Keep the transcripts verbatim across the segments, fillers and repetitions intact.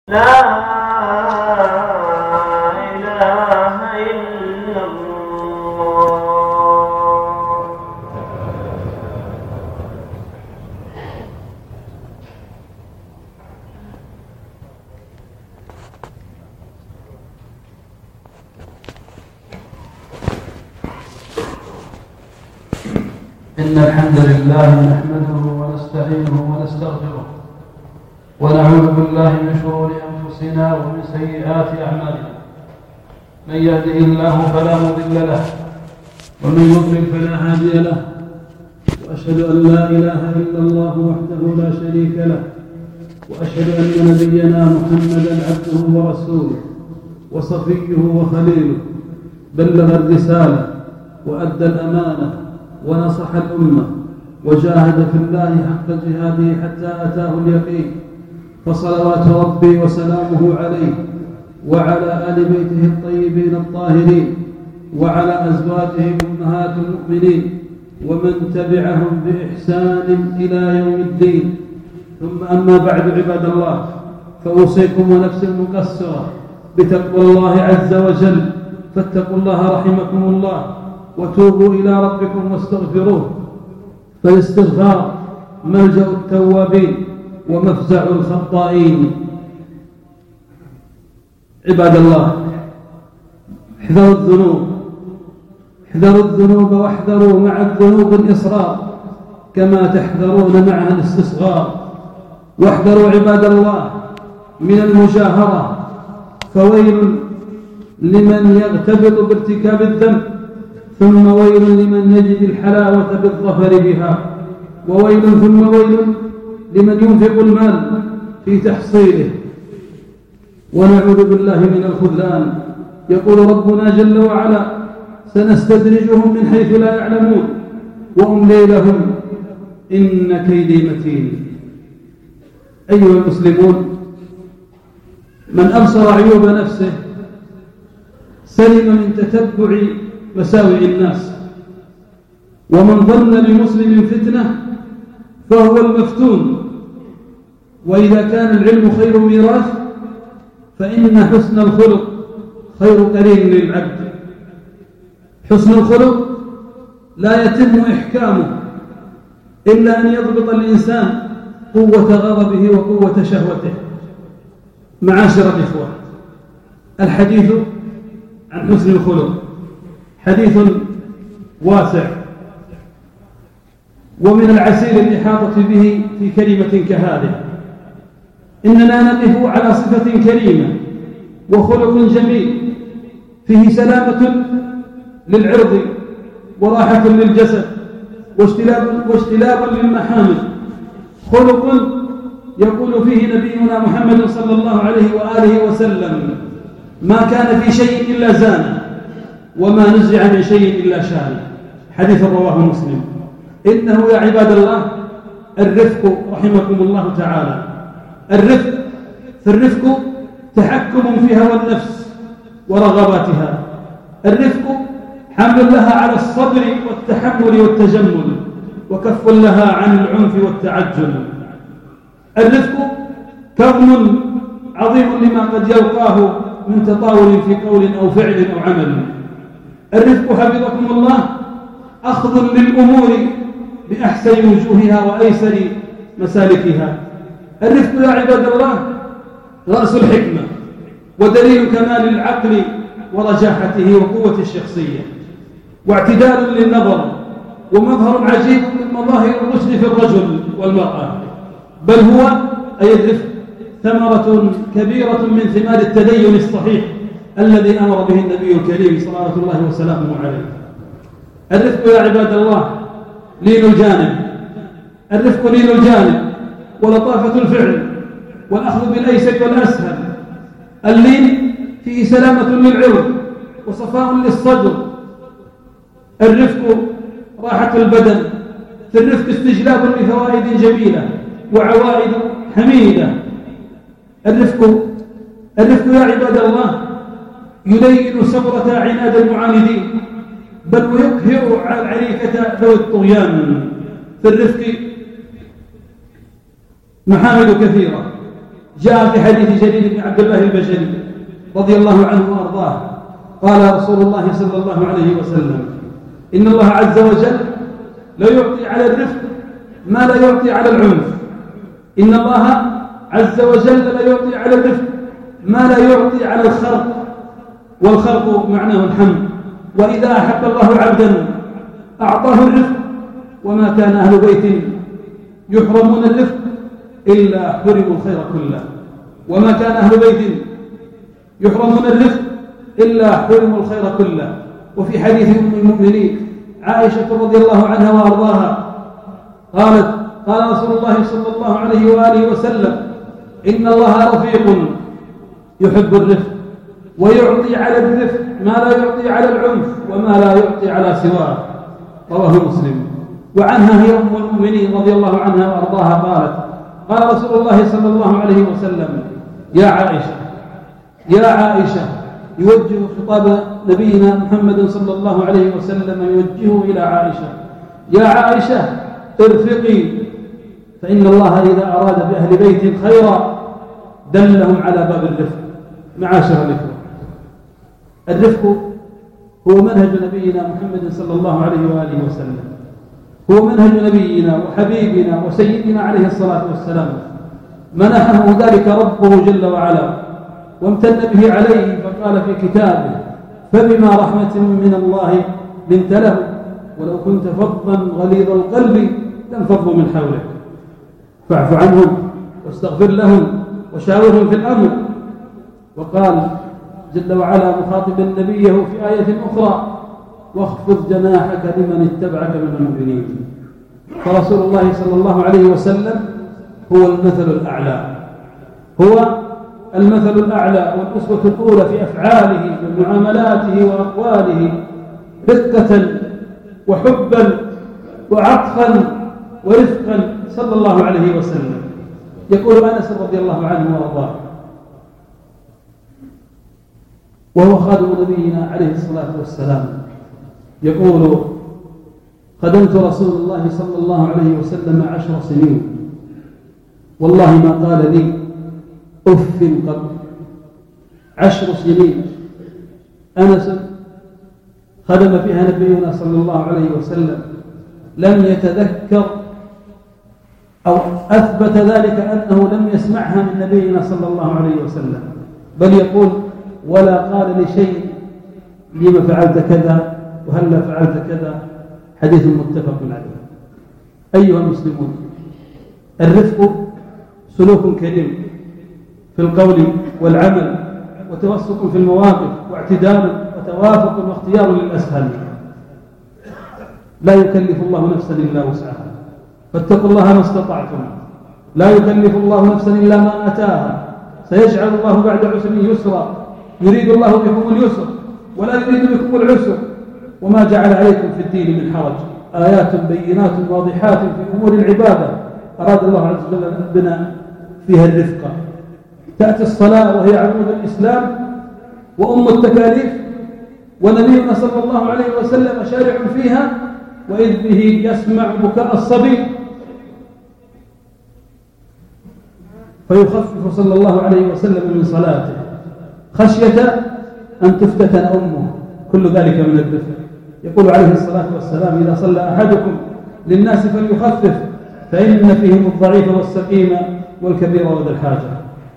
إن الحمد لله نحمده ونستعينه ونستغفره ونعوذ بالله من شرور أنفسنا ومن سيئات أعمالنا. من يهده الله فلا مضل له ومن يضلل فلا هادي له، وأشهد أن لا إله إلا الله وحده لا شريك له، وأشهد أن نبينا محمدا عبده ورسوله وصفيه وخليله، بلغ الرسالة وأدى الأمانة ونصح الأمة وجاهد في الله حق جهاده حتى أتاه اليقين، فصلوات ربي وسلامه عليه وعلى آل بيته الطيبين الطاهرين وعلى أزواجه أمهات المؤمنين ومن تبعهم بإحسان إلى يوم الدين. ثم أما بعد، عباد الله، فأوصيكم ونفسي المقصرة بتقوى الله عز وجل، فاتقوا الله رحمكم الله وتوبوا إلى ربكم واستغفروه، فالاستغفار ملجأ التوابين ومفزع الخطائين. عباد الله، احذروا الذنوب احذروا الذنوب واحذروا مع الذنوب الإصرار كما تحذرون معها الاستصغار. واحذروا عباد الله من المجاهرة، فويل لمن يغتبط بارتكاب الذنب، ثم ويل لمن يجد الحلاوة بالظفر بها، وويل ثم ويل لمن ينفق المال في تحصيله. ونعوذ بالله من الخذلان. يقول ربنا جل وعلا: سنستدرجهم من حيث لا يعلمون وأملي لهم إن كيدي متين. أيها المسلمون، من أبصر عيوب نفسه سلم من تتبع مساوئ الناس، ومن ظن لمسلم فتنة فهو المفتون. وإذا كان العلم خير ميراث فإن حسن الخلق خير قرين للعبد. حسن الخلق لا يتم إحكامه إلا أن يضبط الإنسان قوة غضبه وقوة شهوته. معاشر الإخوة، الحديث عن حسن الخلق حديث واسع، ومن العسير الإحاطة به في كلمة كهذه. إننا نقف على صفة كريمة وخلق جميل فيه سلامة للعرض وراحة للجسد واجتلاب, واجتلاب للمحامد. خلق يقول فيه نبينا محمد صلى الله عليه وآله وسلم: ما كان في شيء إلا زانه، وما نزع من شيء إلا شانه. حديث رواه مسلم. إنه يا عباد الله الرفق رحمكم الله تعالى، الرفق فالرفق تحكم في هوى النفس ورغباتها. الرفق حمل لها على الصبر والتحمل والتجمل، وكف لها عن العنف والتعجل. الرفق كظم عظيم لما قد يلقاه من تطاول في قول أو فعل أو عمل. الرفق حفظكم الله أخذ للأمور بأحسن وجوهها وأيسر مسالكها. الرفق يا عباد الله رأس الحكمة ودليل كمال العقل ورجاحته وقوة الشخصية، واعتدال للنظر، ومظهر عجيب من مظاهر الرشد في الرجل والمرأة. بل هو أي الرفق ثمرة كبيرة من ثمار التدين الصحيح الذي أمر به النبي الكريم صلوات الله وسلامه عليه. الرفق يا عباد الله لين الجانب، الرفق لين الجانب ولطافة الفعل والأخذ بالأيسر والأسهل. اللين فيه سلامة للعرض وصفاء للصدر. الرفق راحة البدن. في الرفق استجلاب لفوائد جميلة وعوائد حميدة. الرفق الرفق يا عباد الله يلين سمرة عناد المعاندين، بل ويقهر عريكة ذوي الطغيان. في الرفق محامد كثيرة جاء في حديث جرير بن عبد الله البجلي رضي الله عنه وأرضاه قال رسول الله صلى الله عليه وسلم إن الله عز وجل لا يعطي على الرفق ما لا يعطي على العنف. إن الله عز وجل لا يعطي على الرفق ما لا يعطي على الخرق، والخرق معناه الحمد. وإذا أحب الله عبدا أعطاه الرفق، وما كان أهل بيت يحرمون الرفق إلا حرموا الخير كله، وما كان أهل بيت يحرمون الرفق إلا حرموا الخير كله. وفي حديث أم المؤمنين عائشة رضي الله عنها وأرضاها قالت قال رسول الله صلى الله عليه وآله وسلم إن الله رفيق يحب الرفق ويعطي على الرفق ما لا يعطي على العنف وما لا يعطي على سواه، رواه مسلم. وعنها هي أم المؤمنين رضي الله عنها وأرضاها قالت قال رسول الله صلى الله عليه وسلم يا عائشة يا عائشة، يوجه خطاب نبينا محمد صلى الله عليه وسلم يوجهه إلى عائشة، يا عائشة ارفقي، فإن الله إذا أراد بأهل بيت خيرا دلهم على باب الرفق. معاشر الإخوة، الرفق هو منهج نبينا محمد صلى الله عليه وآله وسلم، هو منهج نبينا وحبيبنا وسيدنا عليه الصلاة والسلام، منحه ذلك ربه جل وعلا وامتن به عليه، فقال في كتابه فبما رحمة من الله لنت له ولو كنت فظا غليظ القلب لانفضوا من حولك فاعف عنهم واستغفر لهم وشاورهم في الأمر. وقال جل وعلا مخاطبا نبيه في آية أخرى واخفض جناحك لمن اتبعك من المؤمنين. فرسول الله صلى الله عليه وسلم هو المثل الأعلى، هو المثل الأعلى والأسوة الأولى في أفعاله ومعاملاته وأقواله، رقة وحبا وعطفا ورفقا صلى الله عليه وسلم. يقول أنس رضي الله عنه وأرضاه وهو خادم نبينا عليه الصلاة والسلام، يقول خدمت رسول الله صلى الله عليه وسلم عشر سنين والله ما قال لي أف قبل. عشر سنين أنس خدم فيها نبينا صلى الله عليه وسلم، لم يتذكر أو أثبت ذلك أنه لم يسمعها من نبينا صلى الله عليه وسلم، بل يقول ولا قال لشيء لما فعلت كذا وهلا فعلت كذا. حديث متفق عليه. أيها المسلمون، الرفق سلوك كريم في القول والعمل، وتوسط في المواقف، واعتدال وتوافق واختيار للأسهل. لا يكلف الله نفسا إلا وسعها، فاتقوا الله ما استطعتم. لا يكلف الله نفسا إلا ما أتاها، سيجعل الله بعد عسر يسرا، يريد الله بكم اليسر ولا يريد بكم العسر، وما جعل عليكم في الدين من حرج، آيات بينات واضحات في أمور العبادة أراد الله عز وجل بنا فيها الرفقة. تأتي الصلاة وهي عمود الإسلام وأم التكاليف، ونبينا صلى الله عليه وسلم شارع فيها، وإذ به يسمع بكاء الصبي فيخفف صلى الله عليه وسلم من صلاته خشية أن تفتتن أمه، كل ذلك من الرفق. يقول عليه الصلاة والسلام إذا صلى أحدكم للناس فليخفف فإن فيهم الضعيف والسقيم والكبير وذا الحاجة.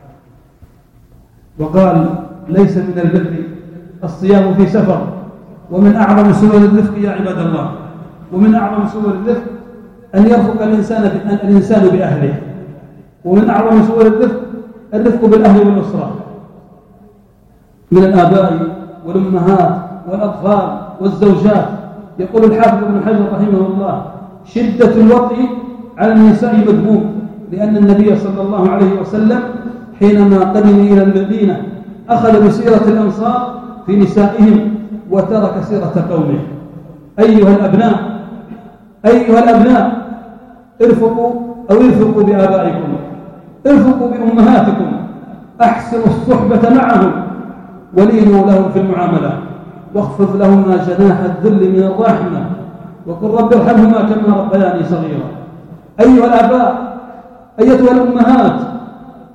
وقال ليس من البر الصيام في سفر. ومن أعظم سور الرفق يا عباد الله، ومن أعظم سور الرفق أن يرفق الإنسان الإنسان بأهله، ومن أعظم سور الرفق الرفق بالأهل والأسرة من الآباء والأمهات والأطفال والزوجات. يقول الحافظ ابن حجر رحمه الله شدة الوطء على النساء مذموم، لأن النبي صلى الله عليه وسلم حينما قدم إلى المدينة أخذ بسيرة الأنصار في نسائهم وترك سيرة قومه. أيها الأبناء أيها الأبناء ارفقوا أو ارفقوا بآبائكم، ارفقوا بأمهاتكم، أحسنوا الصحبة معهم ولينوا لهم في المعاملة، واخفض لهما جناح الذل من الرحمة، وقل رب ارحمهما كما ربياني صغيرا. أيها الآباء أيتها الأمهات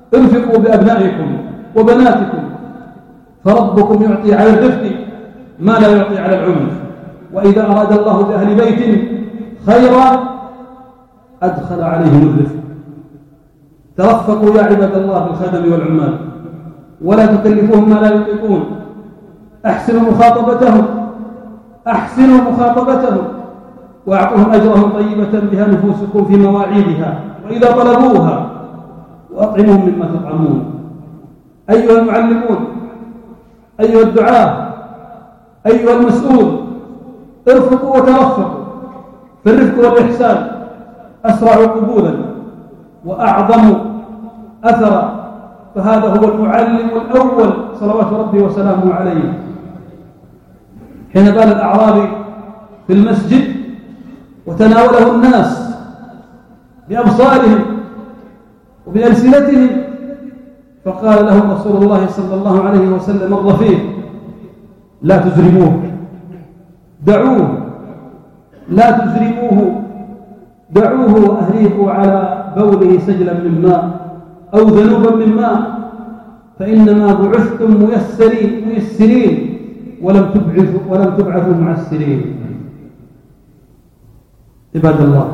انفقوا بأبنائكم وبناتكم، فربكم يعطي على الرفق ما لا يعطي على العنف. وإذا أراد الله بأهل بيت خيرا أدخل عليهم الرفق. ترفقوا يا عباد الله بالخدم والعمال، ولا تكلفوهم ما لا يطيقون. أحسنوا مخاطبتهم أحسنوا مخاطبتهم وأعطوهم أجرهم طيبة بها نفوسكم في مواعيدها وإذا طلبوها، وأطعمهم مما تطعمون. أيها المعلمون، أيها الدعاة، أيها المسؤول، ارفقوا وترفقوا، فالرفق والإحسان أسرع قبولا وأعظم أثرا، فهذا هو المعلم الأول صلوات ربي وسلامه عليه. حين بال الأعرابي في المسجد وتناوله الناس بأبصارهم وبألسنتهم، فقال لهم رسول الله صلى الله عليه وسلم الرفيق: لا تزرموه، دعوه، لا تزرموه، دعوه وأهريقوا على بوله سجلا من ماء أو ذنوبا من ماء، فإنما بعثتم ميسرين ميسرين ولم تبعثوا ولم تبعثوا معسرين. عباد الله،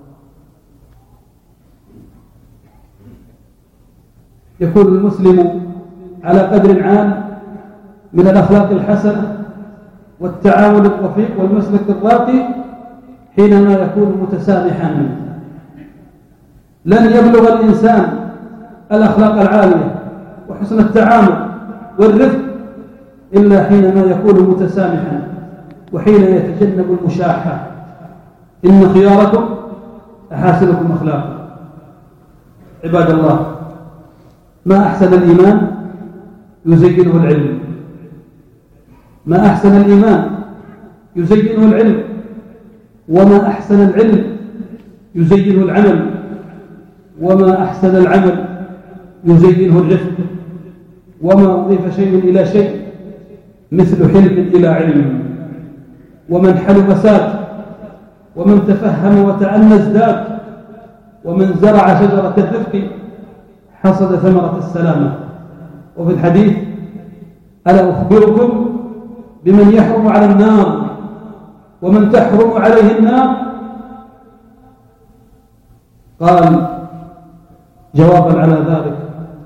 يكون المسلم على قدر عال من الأخلاق الحسنة والتعاون الرفيق والمسلك الراقي حينما يكون متسامحا. لن يبلغ الإنسان الأخلاق العالية وحسن التعامل والرفق إلا حينما يكون متسامحا وحين يتجنب المشاحة. إن خياركم أحاسنكم أخلاقا. عباد الله، ما أحسن الإيمان يزينه العلم، ما أحسن الإيمان يزينه العلم، وما أحسن العلم يزينه العمل، وما أحسن العمل يزينه الرفق. وما أضيف شيء إلى شيء مثل حلم إلى علم. ومن حلم ساد، ومن تفهم وتأنى ازداد، ومن زرع شجرة الرفق حصد ثمرة السلامة. وفي الحديث: ألا أخبركم بمن يحرم على النار ومن تحرم عليه النار؟ قال جوابا على ذلك: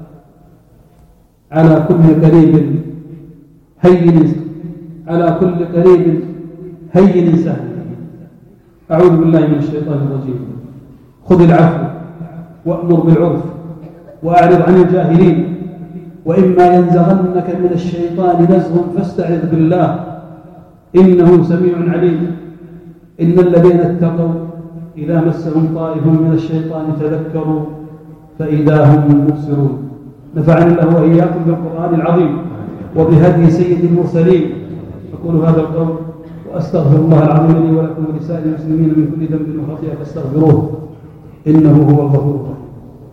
على كل قريب هين على كل قريب هين سهل. أعوذ بالله من الشيطان الرجيم. خذ العفو وأمر بالعرف وأعرض عن الجاهلين، وإما ينزغنك من الشيطان نزغ فاستعذ بالله إنه سميع عليم. إن الذين اتقوا إذا مسهم طائف من الشيطان تذكروا فإذا هم مبصرون. نفعني الله وإياكم بالقرآن العظيم وبهدي سيد المرسلين. أقول هذا القول وأستغفر الله العظيم لي ولكم ولسائر المسلمين من كل ذنب وخطيئة فاستغفروه إنه هو الغفور الرحيم.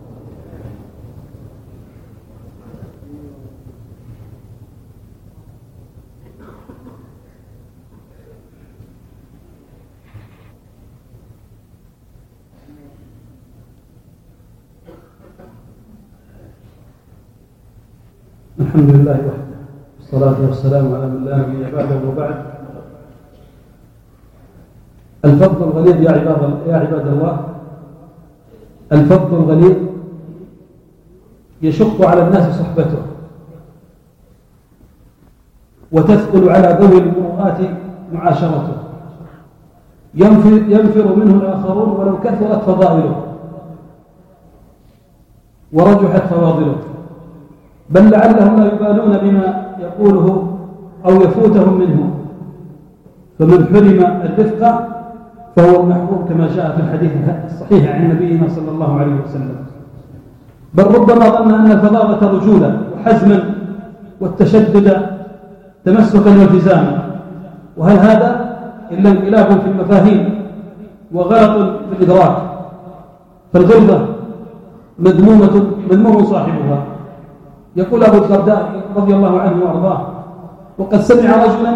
الحمد لله وحده، والصلاة والسلام على من لا نبي بعده، وبعد. الفضل الغليظ يا عباد يا عباد الله، الفضل الغليظ يشق على الناس صحبته، وتثقل على ذوي المروءات معاشرته. ينفر, ينفر منه الآخرون ولو كثرت فضائله ورجحت فواضله، بل لعلهم لا يبالون بما يقوله أو يفوتهم منه. فمن حرم الرفق فهو المحروم كما جاء في الحديث الصحيح عن نبينا صلى الله عليه وسلم. بل ربما ظن أن الفظاظة رجولة وحزما والتشدد تمسكا والتزاما، وهل هذا إلا انقلاب في المفاهيم وغلط في الإدراك؟ فالغلظة مذمومة مذموم صاحبها. يقول أبو الدرداء رضي الله عنه وأرضاه: وقد سمع رجلا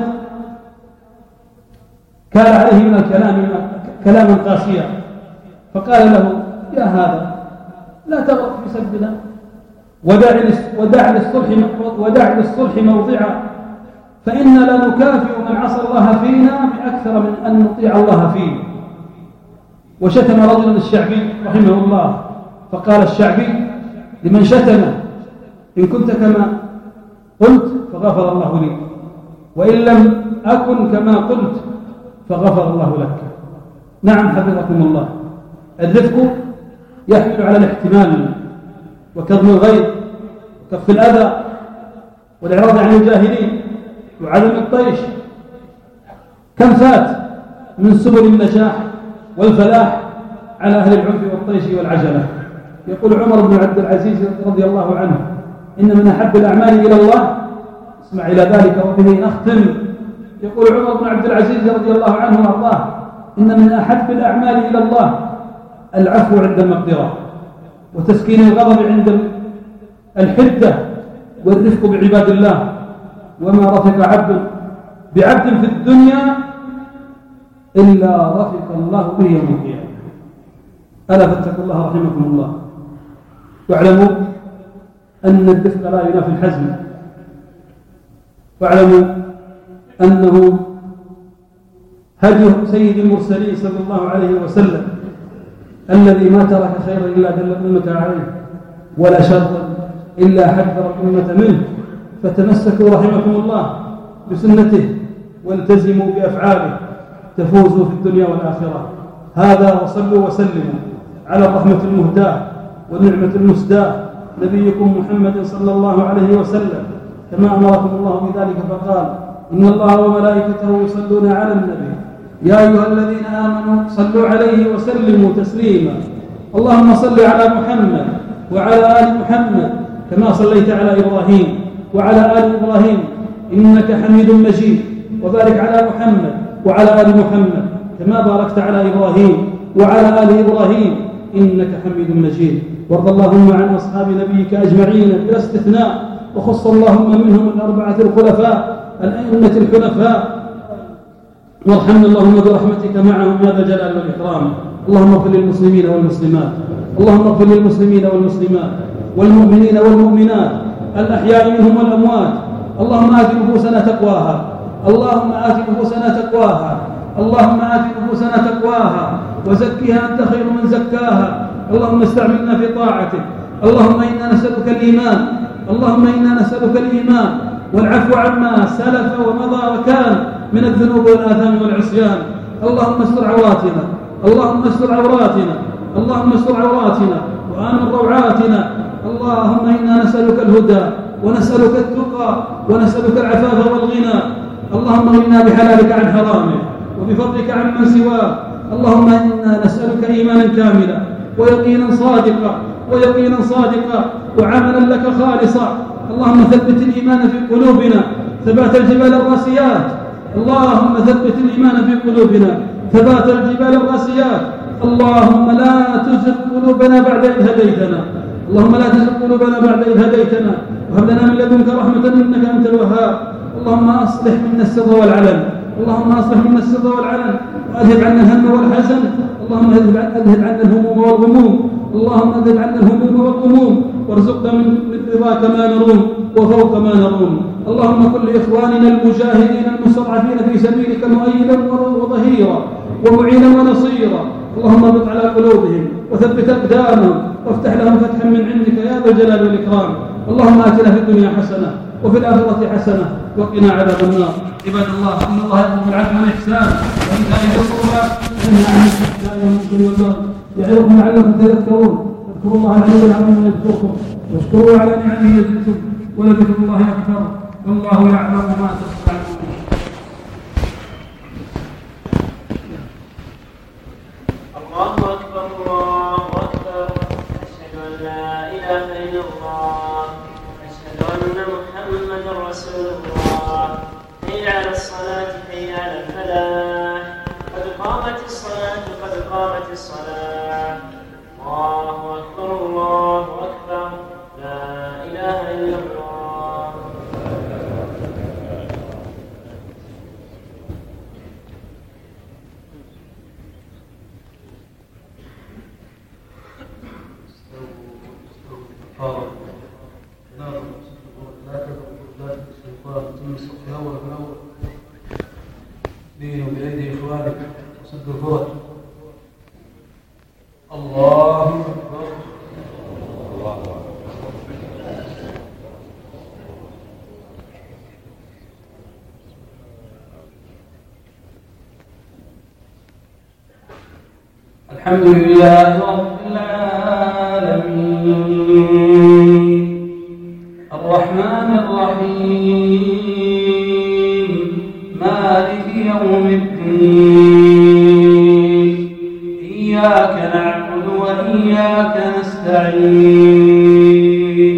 كان عليه من الكلام كلاما قاسيا، فقال له: يا هذا لا تغرق في سبنا، ودع للصلح ودع للصلح موضعا، فإن لا نكافئ من عصى الله فينا بأكثر من أن نطيع الله فيه. وشتم رجلا الشعبي رحمه الله، فقال الشعبي لمن شتمه: إن كنت كما قلت فغفر الله لي، وإن لم أكن كما قلت فغفر الله لك. نعم حفظكم الله، الرفق يحمل على الاحتمال وكظم الغيظ وكف الأذى والإعراض عن الجاهلين وعدم الطيش. كم فات من سبل النجاح والفلاح على أهل العنف والطيش والعجلة. يقول عمر بن عبد العزيز رضي الله عنه: إن من أحب الأعمال إلى الله، اسمع إلى ذلك وبه نختم، يقول عمر بن عبد العزيز رضي الله عنه وأرضاه: إن من أحب الأعمال إلى الله العفو عند المقدرة، وتسكين الغضب عند الحدة، والرفق بعباد الله. وما رفق عبد بعبد في الدنيا إلا رفق الله به يوم القيامة. ألا فاتقوا الله رحمكم الله، واعلموا أن الرفق لا ينافي الحزم، واعلموا أنه هدي سيد المرسلين صلى الله عليه وسلم الذي ما ترك خيرا إلا دل الأمة عليه، ولا شرا إلا حذر الأمة منه. فتمسكوا رحمكم الله بسنته والتزموا بأفعاله تفوزوا في الدنيا والآخرة. هذا، وصلوا وسلموا على الرحمة المهداة والنعمة المسداة نبيكم محمد صلى الله عليه وسلم، كما أمركم الله بذلك فقال: إن الله وملائكته يصلون على النبي يا أيها الذين آمنوا صلوا عليه وسلموا تسليما. اللهم صل على محمد وعلى آل محمد كما صليت على إبراهيم وعلى آل إبراهيم إنك حميد مجيد، وبارك على محمد وعلى آل محمد كما باركت على إبراهيم وعلى آل إبراهيم إنك حميد مجيد. وارض اللهم عن أصحاب نبيك أجمعين بلا استثناء، وخص اللهم منهم الأربعة الخلفاء الأئمة الحنفاء، وارحمنا اللهم برحمتك معهم يا ذا الجلال والإكرام. اللهم اغفر للمسلمين والمسلمات، اللهم اغفر للمسلمين والمسلمات والمؤمنين والمؤمنات الأحياء منهم والأموات. اللهم آت نفوسنا تقواها، اللهم آت نفوسنا تقواها، اللهم آت نفوسنا تقواها وزكها أنت خير من زكاها. اللهم استعملنا في طاعتك. اللهم إنا نسألك الإيمان، اللهم إنا نسألك الإيمان والعفو عما سلف ومضى وكان من الذنوب والآثام والعصيان. اللهم استر عوراتنا، اللهم استر عوراتنا، اللهم استر عوراتنا وآمن روعاتنا. اللهم إنا نسألك الهدى ونسألك التقى ونسألك العفاف والغنى. اللهم إنا بحلالك عن حرامك وبفضلك عن من سواك. اللهم إنا نسألك إيمانا كاملا ويقينا صادقا ويقينا صادقا وعملا لك خالصا. اللهم ثبت الإيمان في قلوبنا ثبات الجبال الراسيات. اللهم ثبت الإيمان في قلوبنا ثبات الجبال الراسيات. اللهم لا تزغ قلوبنا بعد إذ هديتنا، اللهم لا تزغ قلوبنا بعد إذ هديتنا وهب لنا من لدنك رحمة إنك أنت الوهاب. اللهم أصلح منا السر والعلن، اللهم أصلح منا السر والعلن وأذهب عنا الهم والحزن. اللهم أذهب عنا الهموم والغموم، اللهم أذهب عنا الهموم والغموم وارزقنا من رضاك ما نروم وفوق ما نروم. اللهم كن لإخواننا المجاهدين المستضعفين في سبيلك مؤيدا وظهيرا ومعينا ونصيرا. اللهم اربط على قلوبهم وثبت أقدامهم وافتح لهم فتحا من عندك يا ذا الجلال والإكرام. اللهم آتنا في الدنيا حسنة وفي الآخرة حسنة وقنا عذاب النار. عباد الله، إن الله يأمر بالعدل والإحسان وإيتاء ذي القربى وينهى عن الفحشاء والمنكر والبغي يعظكم لعلكم تذكرون. اذكروا الله العلي العظيم يذكركم واشكروا على نعمه يزدكم ولذكر الله أكبر والله يعلم ما تصنعون. الله أكبر الله أكبر. أشهد أن لا إله إلا الله، أشهد أن محمدا رسول الله. حي على الصلاة حي على الفلاح، قد قامت الصلاة قد قامت الصلاة. الله أكبر الله أكبر، لا إله إلا الله. وتم الصف الأول بالأول بيني وبأيدي إخوانك وسدوا الفرج. الله أكبر. الله أكبر. الحمد لله رب العالمين الرحمن الرحيم مالك يوم الدين إياك نعبد وإياك نستعين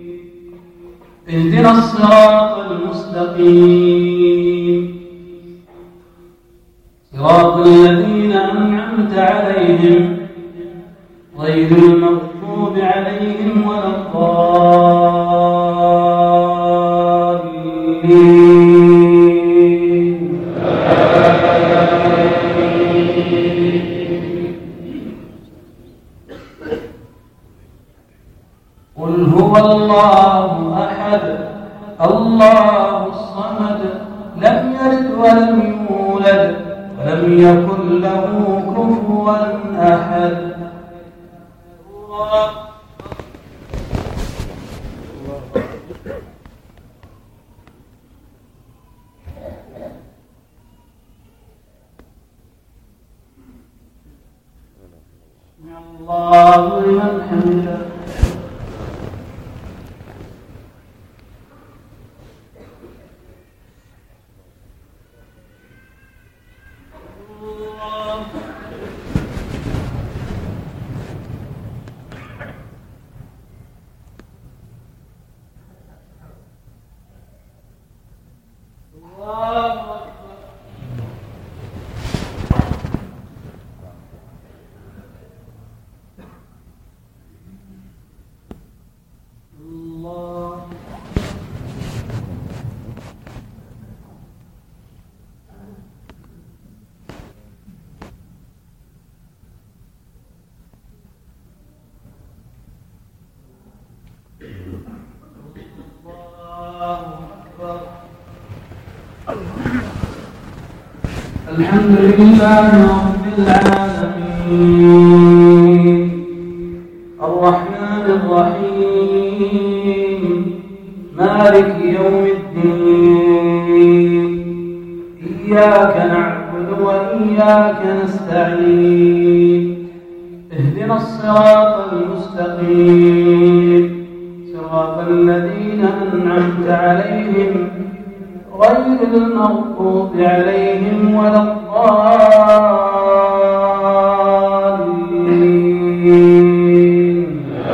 اهدنا الصراط المستقيم صراط الذين أنعمت عليهم غير المغضوب عليهم ولا الضالين. قل هو الله أحد الله الصمد لم يلد ولم يولد ولم يكن له كفوا أحد. الله الله لمن حمده. الحمد لله رب العالمين الرحمن الرحيم مالك يوم الدين إياك نعبد وإياك نستعين اهدنا الصراط المستقيم صراط الذين أنعمت عليهم غير المغضوب عليهم ولا الضالين.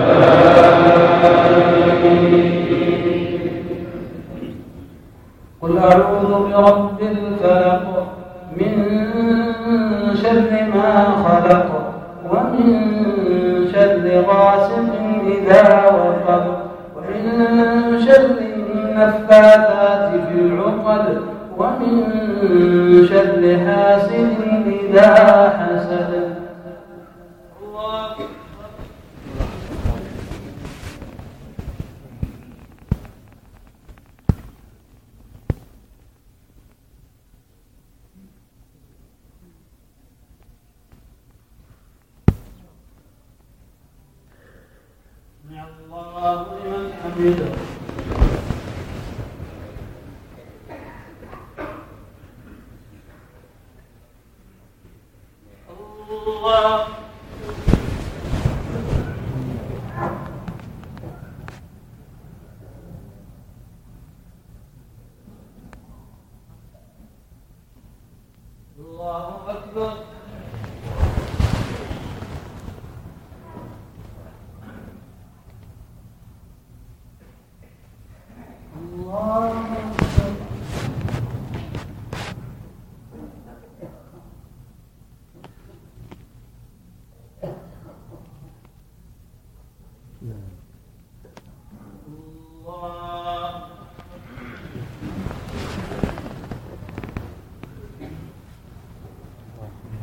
قل أعوذ برب الفلق من شر ما خلق ومن شر غاسق إذا وقب ومن شر النفاثات في العقد ومن شر حاسد إذا حسد. الله سمع الله لمن حمده. الله أكبر. الله أكبر. الله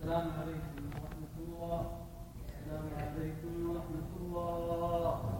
السلام عليكم ورحمة الله. السلام عليكم ورحمة الله.